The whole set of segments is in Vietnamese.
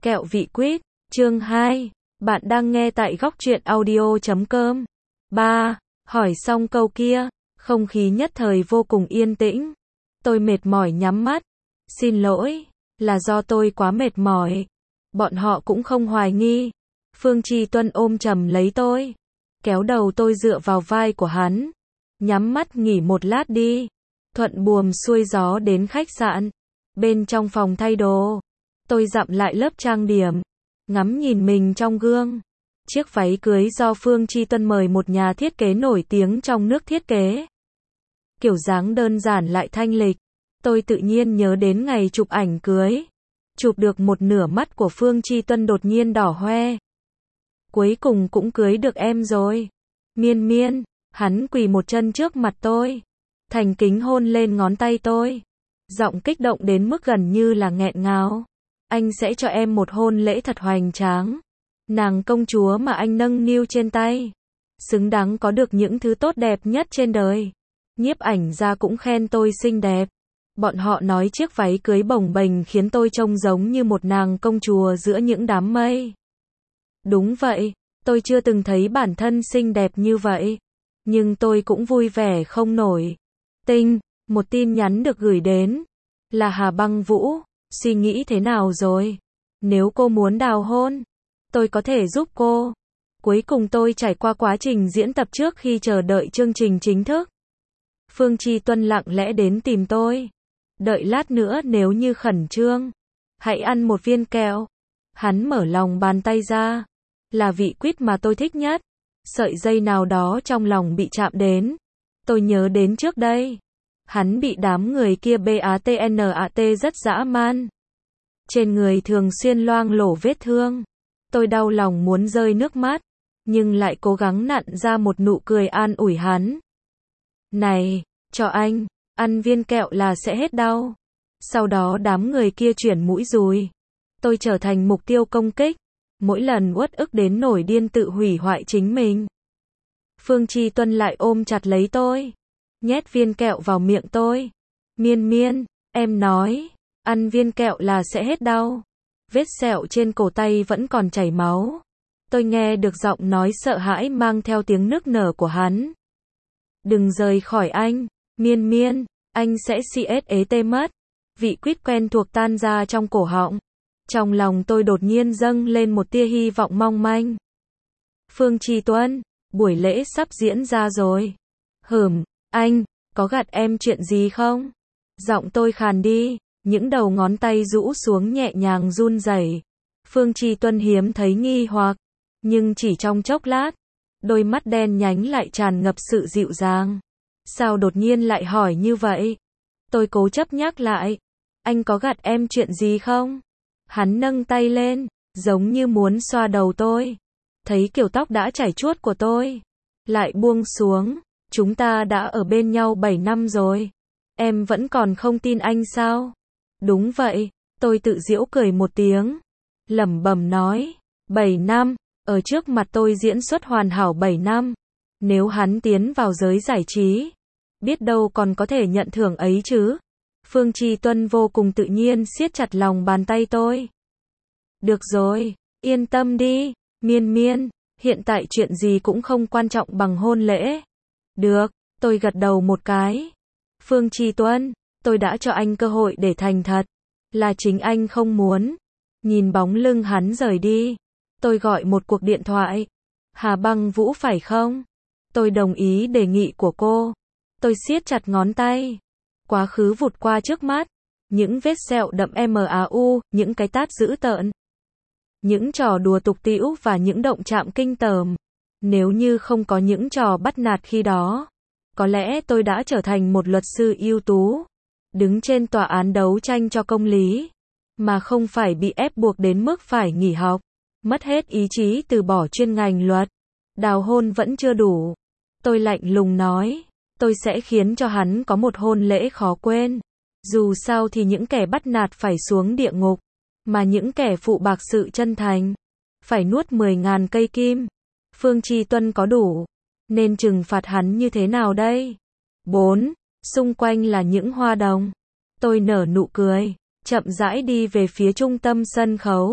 Kẹo vị quýt, chương 2. Bạn đang nghe tại góc truyện audio.com. 3. Hỏi xong câu kia, không khí nhất thời vô cùng yên tĩnh. Tôi mệt mỏi nhắm mắt. Xin lỗi, là do tôi quá mệt mỏi. Bọn họ cũng không hoài nghi. Phương Tri Tuân ôm chầm lấy tôi, kéo đầu tôi dựa vào vai của hắn. Nhắm mắt nghỉ một lát đi. Thuận buồm xuôi gió đến khách sạn. Bên trong phòng thay đồ, tôi dặm lại lớp trang điểm, ngắm nhìn mình trong gương. Chiếc váy cưới do Phương Tri Tuân mời một nhà thiết kế nổi tiếng trong nước thiết kế. Kiểu dáng đơn giản lại thanh lịch. Tôi tự nhiên nhớ đến ngày chụp ảnh cưới. Chụp được một nửa mắt của Phương Tri Tuân đột nhiên đỏ hoe. Cuối cùng cũng cưới được em rồi. Miên miên, hắn quỳ một chân trước mặt tôi, thành kính hôn lên ngón tay tôi. Giọng kích động đến mức gần như là nghẹn ngào. Anh sẽ cho em một hôn lễ thật hoành tráng. Nàng công chúa mà anh nâng niu trên tay, xứng đáng có được những thứ tốt đẹp nhất trên đời. Nhiếp ảnh gia cũng khen tôi xinh đẹp. Bọn họ nói chiếc váy cưới bồng bềnh khiến tôi trông giống như một nàng công chúa giữa những đám mây. Đúng vậy, tôi chưa từng thấy bản thân xinh đẹp như vậy. Nhưng tôi cũng vui vẻ không nổi. Tinh, một tin nhắn được gửi đến. Là Hà Băng Vũ, suy nghĩ thế nào rồi? Nếu cô muốn đào hôn, tôi có thể giúp cô. Cuối cùng tôi trải qua quá trình diễn tập trước khi chờ đợi chương trình chính thức. Phương Tri Tuân lặng lẽ đến tìm tôi. Đợi lát nữa nếu như khẩn trương, hãy ăn một viên kẹo. Hắn mở lòng bàn tay ra. Là vị quýt mà tôi thích nhất. Sợi dây nào đó trong lòng bị chạm đến. Tôi nhớ đến trước đây, hắn bị đám người kia BATNAT rất dã man. Trên người thường xuyên loang lổ vết thương. Tôi đau lòng muốn rơi nước mắt, nhưng lại cố gắng nặn ra một nụ cười an ủi hắn. Này, cho anh, ăn viên kẹo là sẽ hết đau. Sau đó đám người kia chuyển mũi dùi. Tôi trở thành mục tiêu công kích. Mỗi lần uất ức đến nổi điên tự hủy hoại chính mình. Phương Tri Tuân lại ôm chặt lấy tôi, nhét viên kẹo vào miệng tôi. Miên miên, em nói, ăn viên kẹo là sẽ hết đau. Vết sẹo trên cổ tay vẫn còn chảy máu. Tôi nghe được giọng nói sợ hãi mang theo tiếng nức nở của hắn. Đừng rời khỏi anh, miên miên, anh sẽ CSET mất. Vị quýt quen thuộc tan ra trong cổ họng. Trong lòng tôi đột nhiên dâng lên một tia hy vọng mong manh. Phương Tri Tuân, buổi lễ sắp diễn ra rồi. Anh, có gạt em chuyện gì không? Giọng tôi khàn đi, những đầu ngón tay rũ xuống nhẹ nhàng run rẩy. Phương Tri Tuân hiếm thấy nghi hoặc, nhưng chỉ trong chốc lát, đôi mắt đen nhánh lại tràn ngập sự dịu dàng. Sao đột nhiên lại hỏi như vậy? Tôi cố chấp nhắc lại, anh có gạt em chuyện gì không? Hắn nâng tay lên, giống như muốn xoa đầu tôi. Thấy kiểu tóc đã chảy chuốt của tôi, lại buông xuống. Chúng ta đã ở bên nhau 7 năm rồi. Em vẫn còn không tin anh sao? Đúng vậy, tôi tự giễu cười một tiếng. Lẩm bẩm nói, 7 năm, ở trước mặt tôi diễn xuất hoàn hảo 7 năm. Nếu hắn tiến vào giới giải trí, biết đâu còn có thể nhận thưởng ấy chứ. Phương Tri Tuân vô cùng tự nhiên siết chặt lòng bàn tay tôi. Được rồi, yên tâm đi, miên miên, hiện tại chuyện gì cũng không quan trọng bằng hôn lễ. Được, tôi gật đầu một cái. Phương Tri Tuân, tôi đã cho anh cơ hội để thành thật. Là chính anh không muốn. Nhìn bóng lưng hắn rời đi, tôi gọi một cuộc điện thoại. Hà Băng Vũ phải không? Tôi đồng ý đề nghị của cô. Tôi siết chặt ngón tay. Quá khứ vụt qua trước mắt. Những vết sẹo đậm MAU, những cái tát dữ tợn. Những trò đùa tục tĩu và những động chạm kinh tởm. Nếu như không có những trò bắt nạt khi đó, có lẽ tôi đã trở thành một luật sư ưu tú, đứng trên tòa án đấu tranh cho công lý, mà không phải bị ép buộc đến mức phải nghỉ học, mất hết ý chí từ bỏ chuyên ngành luật. Đào hôn vẫn chưa đủ. Tôi lạnh lùng nói, tôi sẽ khiến cho hắn có một hôn lễ khó quên. Dù sao thì những kẻ bắt nạt phải xuống địa ngục, mà những kẻ phụ bạc sự chân thành phải nuốt 10.000 cây kim. Phương Tri Tuân có đủ, nên trừng phạt hắn như thế nào đây? 4. Xung quanh là những hoa đồng. Tôi nở nụ cười, chậm rãi đi về phía trung tâm sân khấu.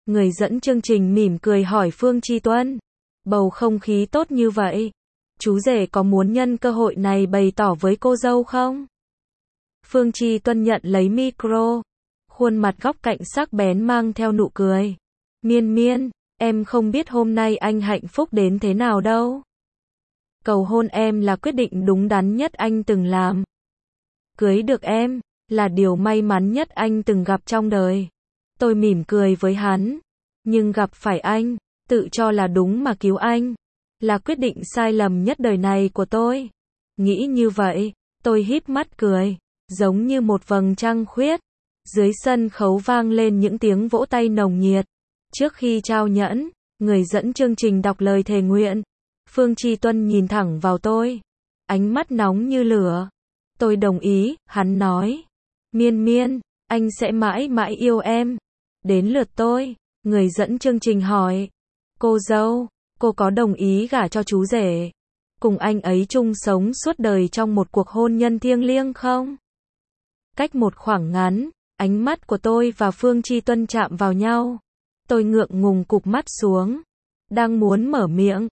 Người dẫn chương trình mỉm cười hỏi Phương Chi Tuân. Bầu không khí tốt như vậy. Chú rể có muốn nhân cơ hội này bày tỏ với cô dâu không? Phương Chi Tuân nhận lấy micro. Khuôn mặt góc cạnh sắc bén mang theo nụ cười. Miên Miên, em không biết hôm nay anh hạnh phúc đến thế nào đâu. Cầu hôn em là quyết định đúng đắn nhất anh từng làm. Cưới được em, là điều may mắn nhất anh từng gặp trong đời. Tôi mỉm cười với hắn. Nhưng gặp phải anh, tự cho là đúng mà cứu anh, là quyết định sai lầm nhất đời này của tôi. Nghĩ như vậy, tôi híp mắt cười, giống như một vầng trăng khuyết. Dưới sân khấu vang lên những tiếng vỗ tay nồng nhiệt. Trước khi trao nhẫn, người dẫn chương trình đọc lời thề nguyện. Phương Chi Tuân nhìn thẳng vào tôi, ánh mắt nóng như lửa. Tôi đồng ý, hắn nói. Miên Miên, anh sẽ mãi mãi yêu em. Đến lượt tôi, người dẫn chương trình hỏi. Cô dâu, cô có đồng ý gả cho chú rể, cùng anh ấy chung sống suốt đời trong một cuộc hôn nhân thiêng liêng không? Cách một khoảng ngắn, ánh mắt của tôi và Phương Chi Tuân chạm vào nhau. Tôi ngượng ngùng cụp mắt xuống. Đang muốn mở miệng,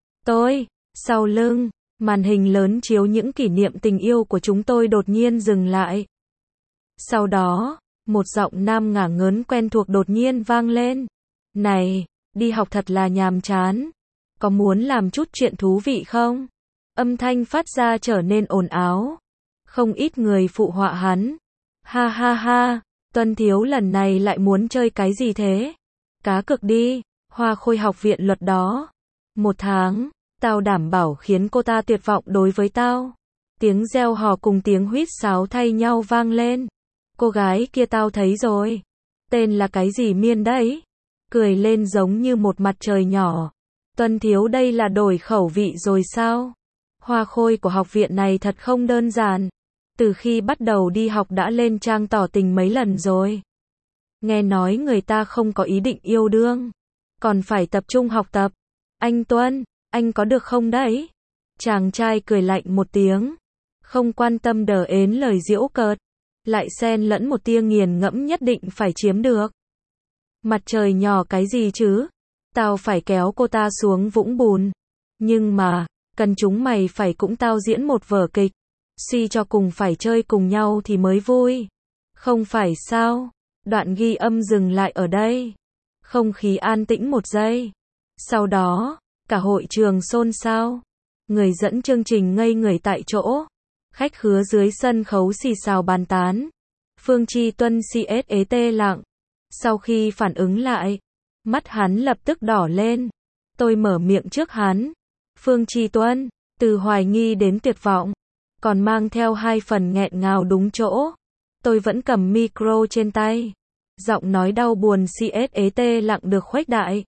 sau lưng, màn hình lớn chiếu những kỷ niệm tình yêu của chúng tôi đột nhiên dừng lại. Sau đó, một giọng nam ngả ngớn quen thuộc đột nhiên vang lên. Này, đi học thật là nhàm chán. Có muốn làm chút chuyện thú vị không? Âm thanh phát ra trở nên ồn ào. Không ít người phụ họa hắn. Ha ha ha, Tuân thiếu lần này lại muốn chơi cái gì thế? Cá cược đi, Hoa Khôi học viện luật đó. 1 tháng, tao đảm bảo khiến cô ta tuyệt vọng đối với tao. Tiếng reo hò cùng tiếng huýt sáo thay nhau vang lên. Cô gái kia tao thấy rồi. Tên là cái gì Miên đấy? Cười lên giống như một mặt trời nhỏ. Tuân thiếu đây là đổi khẩu vị rồi sao? Hoa Khôi của học viện này thật không đơn giản. Từ khi bắt đầu đi học đã lên trang tỏ tình mấy lần rồi. Nghe nói người ta không có ý định yêu đương, còn phải tập trung học tập. Anh Tuân, anh có được không đấy? Chàng trai cười lạnh một tiếng, không quan tâm đờ ến lời giễu cợt, lại xen lẫn một tia nghiền ngẫm nhất định phải chiếm được. Mặt trời nhỏ cái gì chứ? Tao phải kéo cô ta xuống vũng bùn. Nhưng mà, cần chúng mày phải cũng tao diễn một vở kịch. Suy cho cùng phải chơi cùng nhau thì mới vui. Không phải sao? Đoạn ghi âm dừng lại ở đây. Không khí an tĩnh một giây. Sau đó, cả hội trường xôn xao. Người dẫn chương trình ngây người tại chỗ. Khách khứa dưới sân khấu xì xào bàn tán. Phương Chi Tuân CSET lặng. Sau khi phản ứng lại, mắt hắn lập tức đỏ lên. Tôi mở miệng trước hắn. Phương Chi Tuân, từ hoài nghi đến tuyệt vọng, còn mang theo 2 phần nghẹn ngào đúng chỗ. Tôi vẫn cầm micro trên tay. Giọng nói đau buồn CSET lặng được khuếch đại,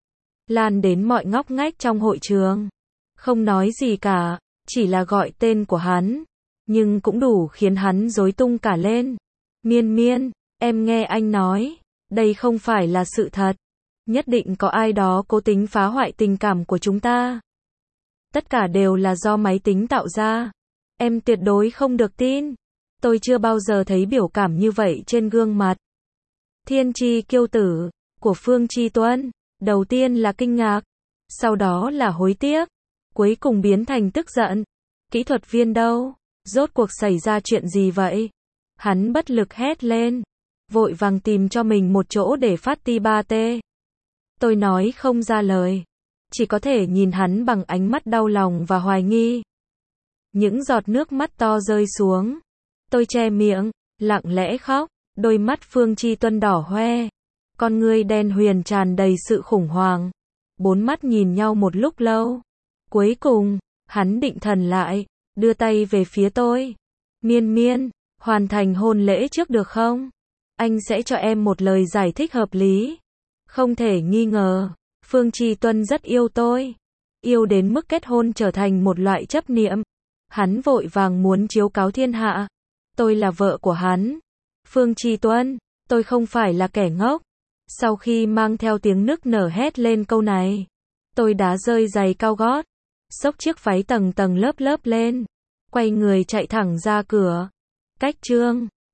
lan đến mọi ngóc ngách trong hội trường. Không nói gì cả, chỉ là gọi tên của hắn, nhưng cũng đủ khiến hắn rối tung cả lên. Miên Miên, em nghe anh nói, đây không phải là sự thật. Nhất định có ai đó cố tính phá hoại tình cảm của chúng ta. Tất cả đều là do máy tính tạo ra. Em tuyệt đối không được tin. Tôi chưa bao giờ thấy biểu cảm như vậy trên gương mặt thiên chi kiêu tử của Phương Chi Tuân. Đầu tiên là kinh ngạc, sau đó là hối tiếc, cuối cùng biến thành tức giận. Kỹ thuật viên đâu? Rốt cuộc xảy ra chuyện gì vậy? Hắn bất lực hét lên, vội vàng tìm cho mình một chỗ để phát ti ba tê. Tôi nói không ra lời, chỉ có thể nhìn hắn bằng ánh mắt đau lòng và hoài nghi. Những giọt nước mắt to rơi xuống. Tôi che miệng, lặng lẽ khóc, đôi mắt Phương Chi Tuân đỏ hoe, con ngươi đen huyền tràn đầy sự khủng hoảng. 4 mắt nhìn nhau một lúc lâu. Cuối cùng, hắn định thần lại, đưa tay về phía tôi. Miên Miên, hoàn thành hôn lễ trước được không? Anh sẽ cho em một lời giải thích hợp lý. Không thể nghi ngờ, Phương Chi Tuân rất yêu tôi. Yêu đến mức kết hôn trở thành một loại chấp niệm. Hắn vội vàng muốn chiếu cáo thiên hạ. Tôi là vợ của hắn. Phương Chi Tuân, tôi không phải là kẻ ngốc. Sau khi mang theo tiếng nức nở hét lên câu này, tôi đá rơi giày cao gót, xốc chiếc váy tầng tầng lớp lớp lên, quay người chạy thẳng ra cửa. Cách chương